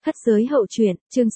Thất giới hậu truyện, chương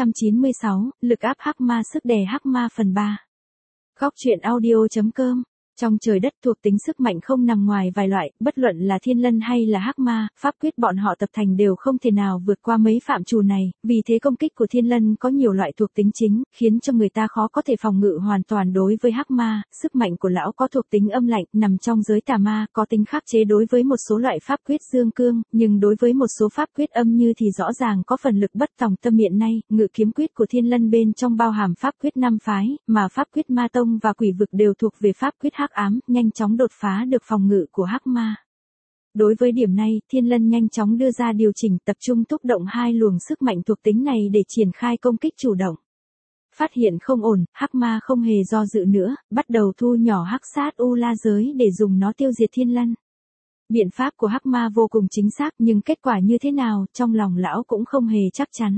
696, lực áp hắc ma sức đè hắc ma phần 3. Góc truyện audio.com. Trong trời đất thuộc tính sức mạnh không nằm ngoài vài loại, bất luận là thiên lân hay là hắc ma, pháp quyết bọn họ tập thành đều không thể nào vượt qua mấy phạm trù này, vì thế công kích của thiên lân có nhiều loại thuộc tính chính, khiến cho người ta khó có thể phòng ngự hoàn toàn đối với hắc ma. Sức mạnh của lão có thuộc tính âm lạnh, nằm trong giới tà ma, có tính khắc chế đối với một số loại pháp quyết dương cương, nhưng đối với một số pháp quyết âm như thì rõ ràng có phần lực bất tòng tâm. Hiện nay, ngự kiếm quyết của thiên lân bên trong bao hàm pháp quyết 5 phái, mà pháp quyết ma tông và quỷ vực đều thuộc về pháp quyết hắc ám, nhanh chóng đột phá được phòng ngự của hắc ma. Đối với điểm này, thiên lân nhanh chóng đưa ra điều chỉnh, tập trung thúc động hai luồng sức mạnh thuộc tính này để triển khai công kích chủ động. Phát hiện không ổn, hắc ma không hề do dự nữa, bắt đầu thu nhỏ hắc sát u la giới để dùng nó tiêu diệt thiên lân. Biện pháp của hắc ma vô cùng chính xác, nhưng kết quả như thế nào, trong lòng lão cũng không hề chắc chắn.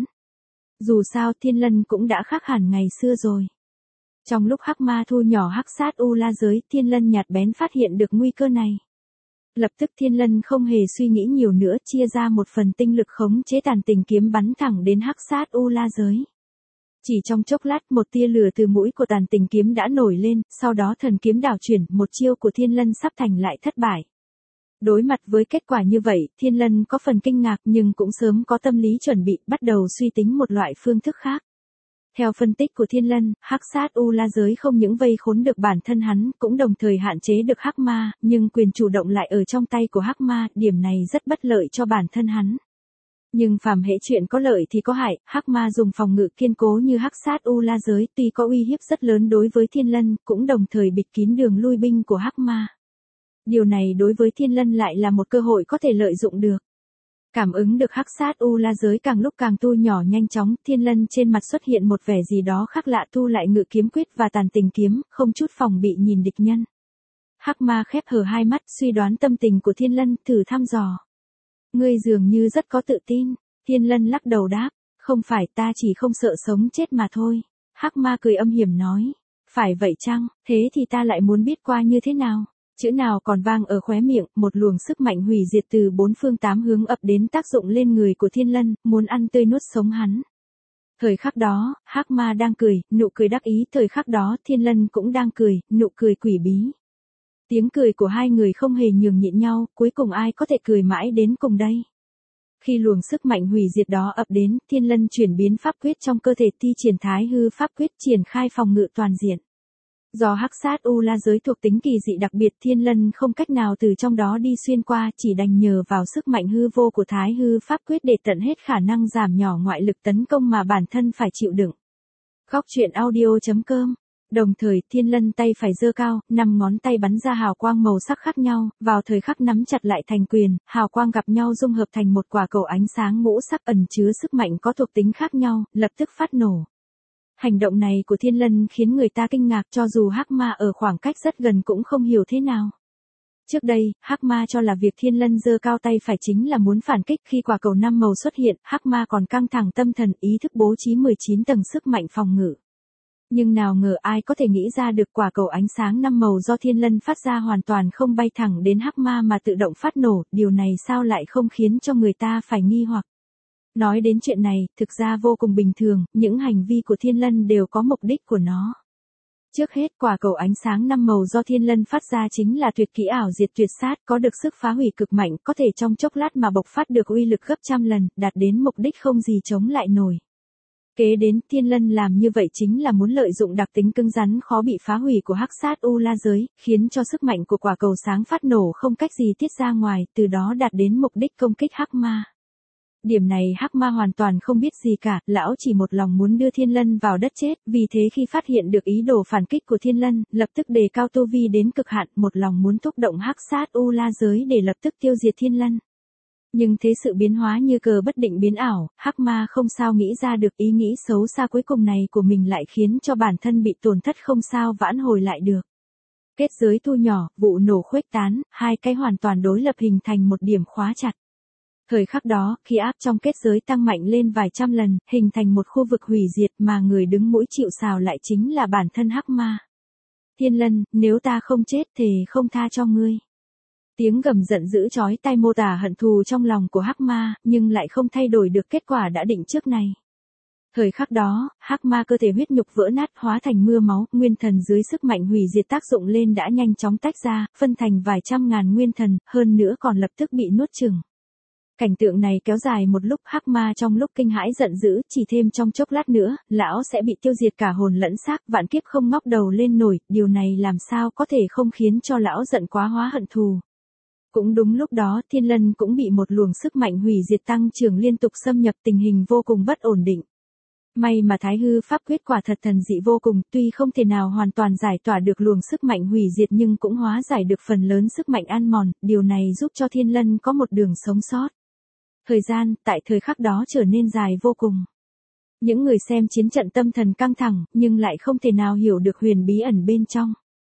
Dù sao thiên lân cũng đã khác hẳn ngày xưa rồi. Trong lúc hắc ma thu nhỏ hắc sát u la giới, thiên lân nhạt bén phát hiện được nguy cơ này. Lập tức thiên lân không hề suy nghĩ nhiều nữa, chia ra một phần tinh lực khống chế tàn tình kiếm bắn thẳng đến hắc sát u la giới. Chỉ trong chốc lát, một tia lửa từ mũi của tàn tình kiếm đã nổi lên, sau đó thần kiếm đảo chuyển, một chiêu của thiên lân sắp thành lại thất bại. Đối mặt với kết quả như vậy, thiên lân có phần kinh ngạc nhưng cũng sớm có tâm lý chuẩn bị, bắt đầu suy tính một loại phương thức khác. Theo phân tích của thiên lân, hắc sát u la giới không những vây khốn được bản thân hắn, cũng đồng thời hạn chế được hắc ma, nhưng quyền chủ động lại ở trong tay của hắc ma, điểm này rất bất lợi cho bản thân hắn. Nhưng phàm hễ chuyện có lợi thì có hại, hắc ma dùng phòng ngự kiên cố như hắc sát u la giới, tuy có uy hiếp rất lớn đối với thiên lân, cũng đồng thời bịt kín đường lui binh của hắc ma. Điều này đối với thiên lân lại là một cơ hội có thể lợi dụng được. Cảm ứng được hắc sát u la giới càng lúc càng thu nhỏ nhanh chóng, thiên lân trên mặt xuất hiện một vẻ gì đó khác lạ, thu lại ngự kiếm quyết và tàn tình kiếm, không chút phòng bị nhìn địch nhân. Hắc ma khép hờ hai mắt, suy đoán tâm tình của thiên lân, thử thăm dò. Ngươi dường như rất có tự tin. Thiên lân lắc đầu đáp, không phải, ta chỉ không sợ sống chết mà thôi. Hắc ma cười âm hiểm nói, phải vậy chăng, thế thì ta lại muốn biết qua như thế nào. Chữ nào còn vang ở khóe miệng, một luồng sức mạnh hủy diệt từ bốn phương tám hướng ập đến tác dụng lên người của thiên lân, muốn ăn tươi nuốt sống hắn. Thời khắc đó, hắc ma đang cười, nụ cười đắc ý, thời khắc đó thiên lân cũng đang cười, nụ cười quỷ bí. Tiếng cười của hai người không hề nhường nhịn nhau, cuối cùng ai có thể cười mãi đến cùng đây. Khi luồng sức mạnh hủy diệt đó ập đến, thiên lân chuyển biến pháp quyết trong cơ thể, thi triển thái hư pháp quyết, triển khai phòng ngự toàn diện. Do hắc sát u la giới thuộc tính kỳ dị đặc biệt, thiên lân không cách nào từ trong đó đi xuyên qua, chỉ đành nhờ vào sức mạnh hư vô của thái hư pháp quyết để tận hết khả năng giảm nhỏ ngoại lực tấn công mà bản thân phải chịu đựng. Góc truyện audio.com. Đồng thời, thiên lân tay phải giơ cao, 5 ngón tay bắn ra hào quang màu sắc khác nhau, vào thời khắc nắm chặt lại thành quyền, hào quang gặp nhau dung hợp thành một quả cầu ánh sáng ngũ sắc ẩn chứa sức mạnh có thuộc tính khác nhau, lập tức phát nổ. Hành động này của thiên lân khiến người ta kinh ngạc, cho dù hắc ma ở khoảng cách rất gần cũng không hiểu thế nào. Trước đây, hắc ma cho là việc thiên lân giơ cao tay phải chính là muốn phản kích, khi quả cầu 5 màu xuất hiện, hắc ma còn căng thẳng tâm thần, ý thức bố trí 19 tầng sức mạnh phòng ngự. Nhưng nào ngờ ai có thể nghĩ ra được quả cầu ánh sáng 5 màu do thiên lân phát ra hoàn toàn không bay thẳng đến hắc ma mà tự động phát nổ, điều này sao lại không khiến cho người ta phải nghi hoặc. Nói đến chuyện này, thực ra vô cùng bình thường, những hành vi của thiên lân đều có mục đích của nó. Trước hết, quả cầu ánh sáng 5 màu do thiên lân phát ra chính là tuyệt kỹ ảo diệt tuyệt sát, có được sức phá hủy cực mạnh, có thể trong chốc lát mà bộc phát được uy lực gấp trăm lần, đạt đến mục đích không gì chống lại nổi. Kế đến, thiên lân làm như vậy chính là muốn lợi dụng đặc tính cứng rắn khó bị phá hủy của hắc sát u la giới, khiến cho sức mạnh của quả cầu sáng phát nổ không cách gì tiết ra ngoài, từ đó đạt đến mục đích công kích hắc ma. Điểm này hắc ma hoàn toàn không biết gì cả, lão chỉ một lòng muốn đưa thiên lân vào đất chết, vì thế khi phát hiện được ý đồ phản kích của thiên lân, lập tức đề cao tu vi đến cực hạn, một lòng muốn thúc động hắc sát u la giới để lập tức tiêu diệt thiên lân. Nhưng thế sự biến hóa như cờ bất định biến ảo, hắc ma không sao nghĩ ra được ý nghĩ xấu xa cuối cùng này của mình lại khiến cho bản thân bị tổn thất không sao vãn hồi lại được. Kết giới thu nhỏ, vụ nổ khuếch tán, hai cái hoàn toàn đối lập hình thành một điểm khóa chặt. Thời khắc đó, khi áp trong kết giới tăng mạnh lên vài trăm lần, hình thành một khu vực hủy diệt mà người đứng mũi chịu sào lại chính là bản thân hắc ma. Thiên lân, nếu ta không chết thì không tha cho ngươi. Tiếng gầm giận dữ chói tai mô tả hận thù trong lòng của Hắc Ma, nhưng lại không thay đổi được kết quả đã định trước này. Thời khắc đó, Hắc Ma cơ thể huyết nhục vỡ nát hóa thành mưa máu, nguyên thần dưới sức mạnh hủy diệt tác dụng lên đã nhanh chóng tách ra, phân thành vài trăm ngàn nguyên thần, hơn nữa còn lập tức bị nuốt chửng. Cảnh tượng này kéo dài một lúc, Hắc Ma trong lúc kinh hãi giận dữ, chỉ thêm trong chốc lát nữa, lão sẽ bị tiêu diệt cả hồn lẫn xác, vạn kiếp không ngóc đầu lên nổi, điều này làm sao có thể không khiến cho lão giận quá hóa hận thù. Cũng đúng lúc đó, Thiên Lân cũng bị một luồng sức mạnh hủy diệt tăng trưởng liên tục xâm nhập, tình hình vô cùng bất ổn định. May mà Thái Hư pháp quyết quả thật thần dị vô cùng, tuy không thể nào hoàn toàn giải tỏa được luồng sức mạnh hủy diệt nhưng cũng hóa giải được phần lớn sức mạnh ăn mòn, điều này giúp cho Thiên Lân có một đường sống sót. Thời gian, tại thời khắc đó trở nên dài vô cùng. Những người xem chiến trận tâm thần căng thẳng, nhưng lại không thể nào hiểu được huyền bí ẩn bên trong.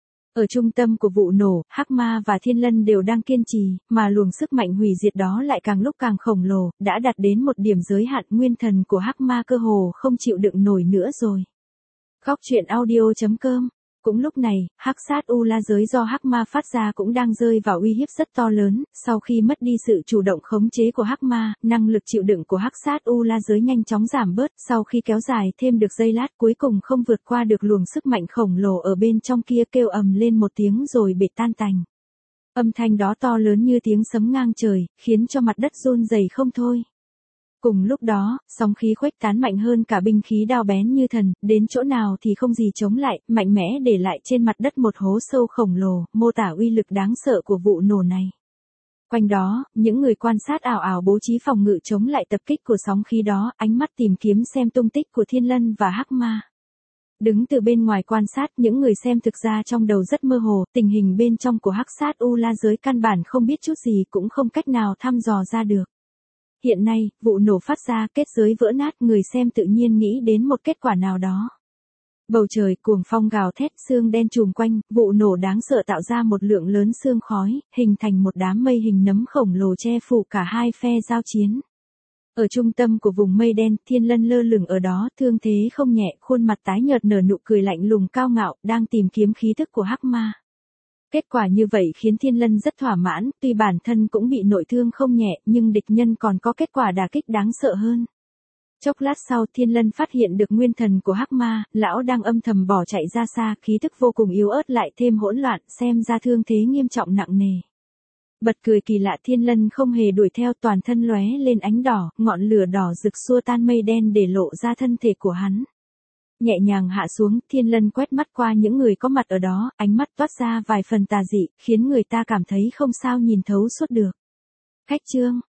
Ở trung tâm của vụ nổ, Hắc Ma và Thiên Lân đều đang kiên trì, mà luồng sức mạnh hủy diệt đó lại càng lúc càng khổng lồ, đã đạt đến một điểm giới hạn, nguyên thần của Hắc Ma cơ hồ không chịu đựng nổi nữa rồi. Góc truyện audio.com. Cũng lúc này, hắc sát u la giới do Hắc Ma phát ra cũng đang rơi vào uy hiếp rất to lớn, sau khi mất đi sự chủ động khống chế của Hắc Ma, năng lực chịu đựng của hắc sát u la giới nhanh chóng giảm bớt, sau khi kéo dài thêm được giây lát cuối cùng không vượt qua được luồng sức mạnh khổng lồ ở bên trong kia, kêu ầm lên một tiếng rồi bể tan tành. Âm thanh đó to lớn như tiếng sấm ngang trời, khiến cho mặt đất run rẩy không thôi. Cùng lúc đó, sóng khí khuếch tán mạnh hơn cả binh khí đao bén như thần, đến chỗ nào thì không gì chống lại, mạnh mẽ để lại trên mặt đất một hố sâu khổng lồ, mô tả uy lực đáng sợ của vụ nổ này. Quanh đó, những người quan sát ảo ảo bố trí phòng ngự chống lại tập kích của sóng khí đó, ánh mắt tìm kiếm xem tung tích của Thiên Lân và Hắc Ma. Đứng từ bên ngoài quan sát, những người xem thực ra trong đầu rất mơ hồ, tình hình bên trong của hắc sát u la giới căn bản không biết chút gì, cũng không cách nào thăm dò ra được. Hiện nay, vụ nổ phát ra, kết giới vỡ nát, người xem tự nhiên nghĩ đến một kết quả nào đó. Bầu trời cuồng phong gào thét, sương đen trùm quanh, vụ nổ đáng sợ tạo ra một lượng lớn sương khói, hình thành một đám mây hình nấm khổng lồ che phủ cả hai phe giao chiến. Ở trung tâm của vùng mây đen, Thiên Lân lơ lửng ở đó, thương thế không nhẹ, khuôn mặt tái nhợt nở nụ cười lạnh lùng cao ngạo, đang tìm kiếm khí thức của Hắc Ma. Kết quả như vậy khiến Thiên Lân rất thỏa mãn, tuy bản thân cũng bị nội thương không nhẹ, nhưng địch nhân còn có kết quả đả kích đáng sợ hơn. Chốc lát sau, Thiên Lân phát hiện được nguyên thần của Hắc Ma, lão đang âm thầm bỏ chạy ra xa, khí thức vô cùng yếu ớt lại thêm hỗn loạn, xem ra thương thế nghiêm trọng nặng nề. Bật cười kỳ lạ, Thiên Lân không hề đuổi theo, toàn thân lóe lên ánh đỏ, ngọn lửa đỏ rực xua tan mây đen để lộ ra thân thể của hắn. Nhẹ nhàng hạ xuống, Thiên Lân quét mắt qua những người có mặt ở đó, ánh mắt toát ra vài phần tà dị, khiến người ta cảm thấy không sao nhìn thấu suốt được. Khách chương